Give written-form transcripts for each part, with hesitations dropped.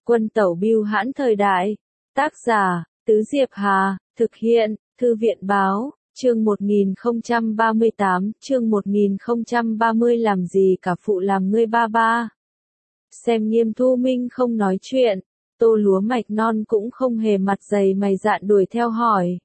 Quân tẩu bưu hãn thời đại. Tác giả, Tứ Diệp Hà, thực hiện, Thư viện báo, chương 1038, chương 1030 làm gì cả phụ làm ngươi ba ba. Xem Nghiêm Thu Minh không nói chuyện, Tô Lúa Mạch Non cũng không hề mặt dày mày dạn đuổi theo hỏi.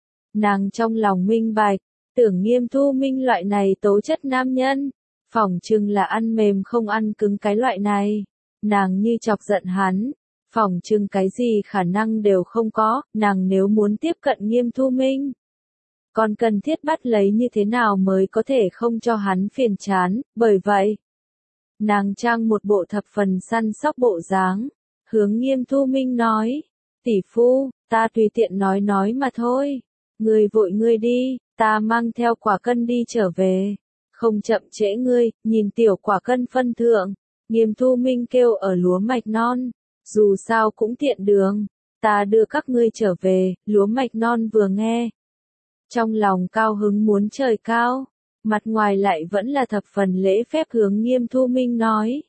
Nàng trong lòng minh bạch, tưởng Nghiêm Thu Minh loại này tố chất nam nhân, phỏng chừng là ăn mềm không ăn cứng cái loại này. Nàng như chọc giận hắn, phỏng chừng cái gì khả năng đều không có, nàng nếu muốn tiếp cận Nghiêm Thu Minh, còn cần thiết bắt lấy như thế nào mới có thể không cho hắn phiền chán, bởi vậy, nàng trang một bộ thập phần săn sóc bộ dáng, hướng Nghiêm Thu Minh nói, tỷ phu, ta tùy tiện nói mà thôi, ngươi vội ngươi đi, ta mang theo quả cân đi trở về, không chậm trễ ngươi, nhìn tiểu quả cân phân thượng. Nghiêm Thu Minh kêu ở Lúa Mạch Non, dù sao cũng tiện đường, ta đưa các ngươi trở về. Lúa Mạch Non vừa nghe, trong lòng cao hứng muốn trời cao, mặt ngoài lại vẫn là thập phần lễ phép hướng Nghiêm Thu Minh nói.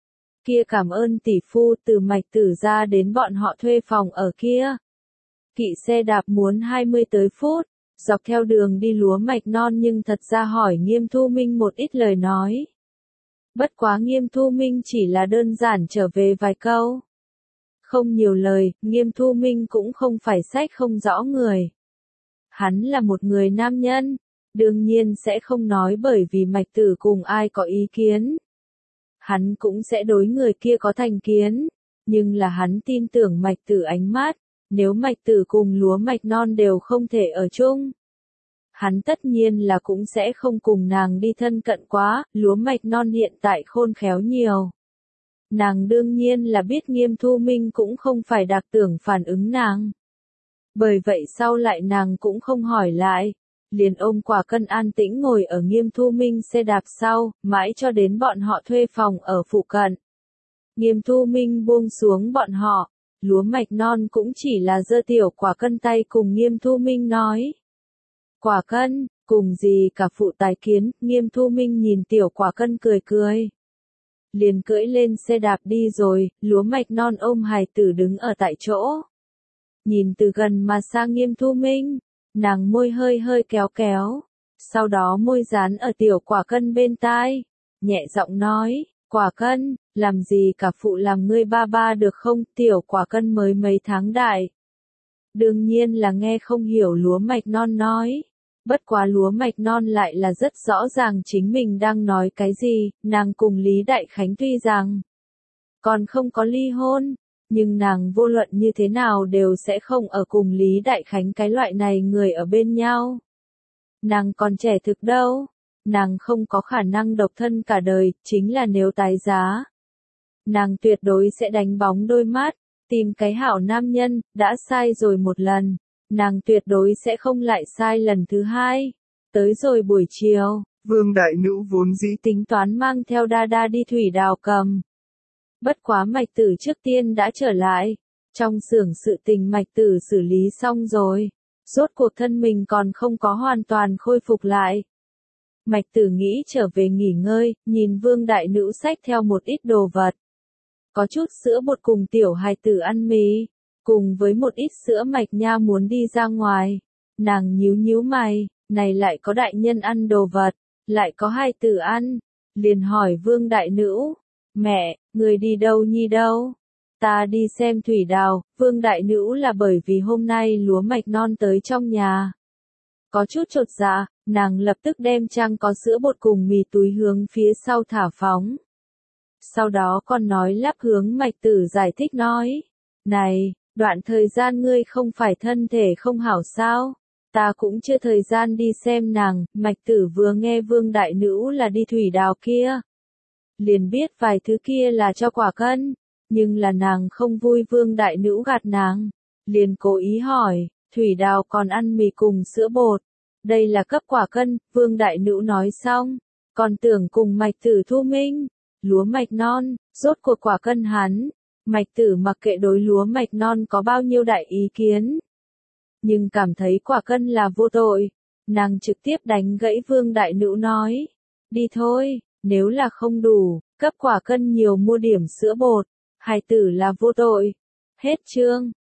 Kia cảm ơn tỷ phu, từ Mạch Tử ra đến bọn họ thuê phòng ở kia. Kỵ xe đạp muốn 20 tới phút, dọc theo đường đi Lúa Mạch Non nhưng thật ra hỏi Nghiêm Thu Minh một ít lời nói. Bất quá Nghiêm Thu Minh chỉ là đơn giản trở về vài câu. Không nhiều lời, Nghiêm Thu Minh cũng không phải sách không rõ người. Hắn là một người nam nhân, đương nhiên sẽ không nói bởi vì Mạch Tử cùng ai có ý kiến. Hắn cũng sẽ đối người kia có thành kiến, nhưng là hắn tin tưởng Mạch Tử ánh mắt, nếu Mạch Tử cùng Lúa Mạch Non đều không thể ở chung. Hắn tất nhiên là cũng sẽ không cùng nàng đi thân cận quá, Lúa Mạch Non hiện tại khôn khéo nhiều. Nàng đương nhiên là biết Nghiêm Thu Minh cũng không phải đặc tưởng phản ứng nàng. Bởi vậy sau lại nàng cũng không hỏi lại, liền ôm quả cân an tĩnh ngồi ở Nghiêm Thu Minh xe đạp sau, mãi cho đến bọn họ thuê phòng ở phụ cận. Nghiêm Thu Minh buông xuống bọn họ, Lúa Mạch Non cũng chỉ là giơ tiểu quả cân tay cùng Nghiêm Thu Minh nói. Quả cân, cùng gì cả phụ tài kiến, Nghiêm Thu Minh nhìn tiểu quả cân cười cười. Liền cưỡi lên xe đạp đi rồi, Lúa Mạch Non ôm hài tử đứng ở tại chỗ. Nhìn từ gần mà sang Nghiêm Thu Minh, nàng môi hơi hơi kéo kéo, sau đó môi dán ở tiểu quả cân bên tai, nhẹ giọng nói, quả cân, làm gì cả phụ làm ngươi ba ba được không, tiểu quả cân mới mấy tháng đại. Đương nhiên là nghe không hiểu Lúa Mạch Non nói. Bất quá Lúa Mạch Non lại là rất rõ ràng chính mình đang nói cái gì, nàng cùng Lý Đại Khánh tuy rằng còn không có ly hôn, nhưng nàng vô luận như thế nào đều sẽ không ở cùng Lý Đại Khánh cái loại này người ở bên nhau. Nàng còn trẻ thực đâu, nàng không có khả năng độc thân cả đời, chính là nếu tái giá. Nàng tuyệt đối sẽ đánh bóng đôi mắt, tìm cái hảo nam nhân, đã sai rồi một lần. Nàng tuyệt đối sẽ không lại sai lần thứ hai. Tới rồi buổi chiều, Vương Đại Nữ vốn dĩ tính toán mang theo đa đa đi thủy đào cầm. Bất quá Mạch Tử trước tiên đã trở lại. Trong xưởng sự tình Mạch Tử xử lý xong rồi. Rốt cuộc thân mình còn không có hoàn toàn khôi phục lại. Mạch Tử nghĩ trở về nghỉ ngơi, nhìn Vương Đại Nữ xách theo một ít đồ vật. Có chút sữa bột cùng tiểu hài tử ăn mì. Cùng với một ít sữa mạch nha muốn đi ra ngoài, nàng nhíu nhíu mày, này lại có đại nhân ăn đồ vật, lại có hài tử ăn, liền hỏi Vương Đại Nữ, mẹ, người đi đâu nhi đâu? Ta đi xem thủy đào. Vương Đại Nữ là bởi vì hôm nay Lúa Mạch Non tới trong nhà. Có chút chột dạ, nàng lập tức đem trang có sữa bột cùng mì túi hướng phía sau thả phóng. Sau đó còn nói lắp hướng Mạch Tử giải thích nói, này, đoạn thời gian ngươi không phải thân thể không hảo sao? Ta cũng chưa thời gian đi xem nàng. Mạch Tử vừa nghe Vương Đại Nữ là đi thủy đào kia, liền biết vài thứ kia là cho quả cân, nhưng là nàng không vui Vương Đại Nữ gạt nàng, liền cố ý hỏi, thủy đào còn ăn mì cùng sữa bột, đây là cấp quả cân. Vương Đại Nữ nói xong, còn tưởng cùng Mạch Tử Thu Minh, Lúa Mạch Non, rốt cuộc quả cân hắn. Mạch Tử mặc kệ đối Lúa Mạch Non có bao nhiêu đại ý kiến, nhưng cảm thấy quả cân là vô tội, nàng trực tiếp đánh gãy Vương Đại Nữ nói, đi thôi, nếu là không đủ, cấp quả cân nhiều mua điểm sữa bột, Hài tử là vô tội. Hết chương.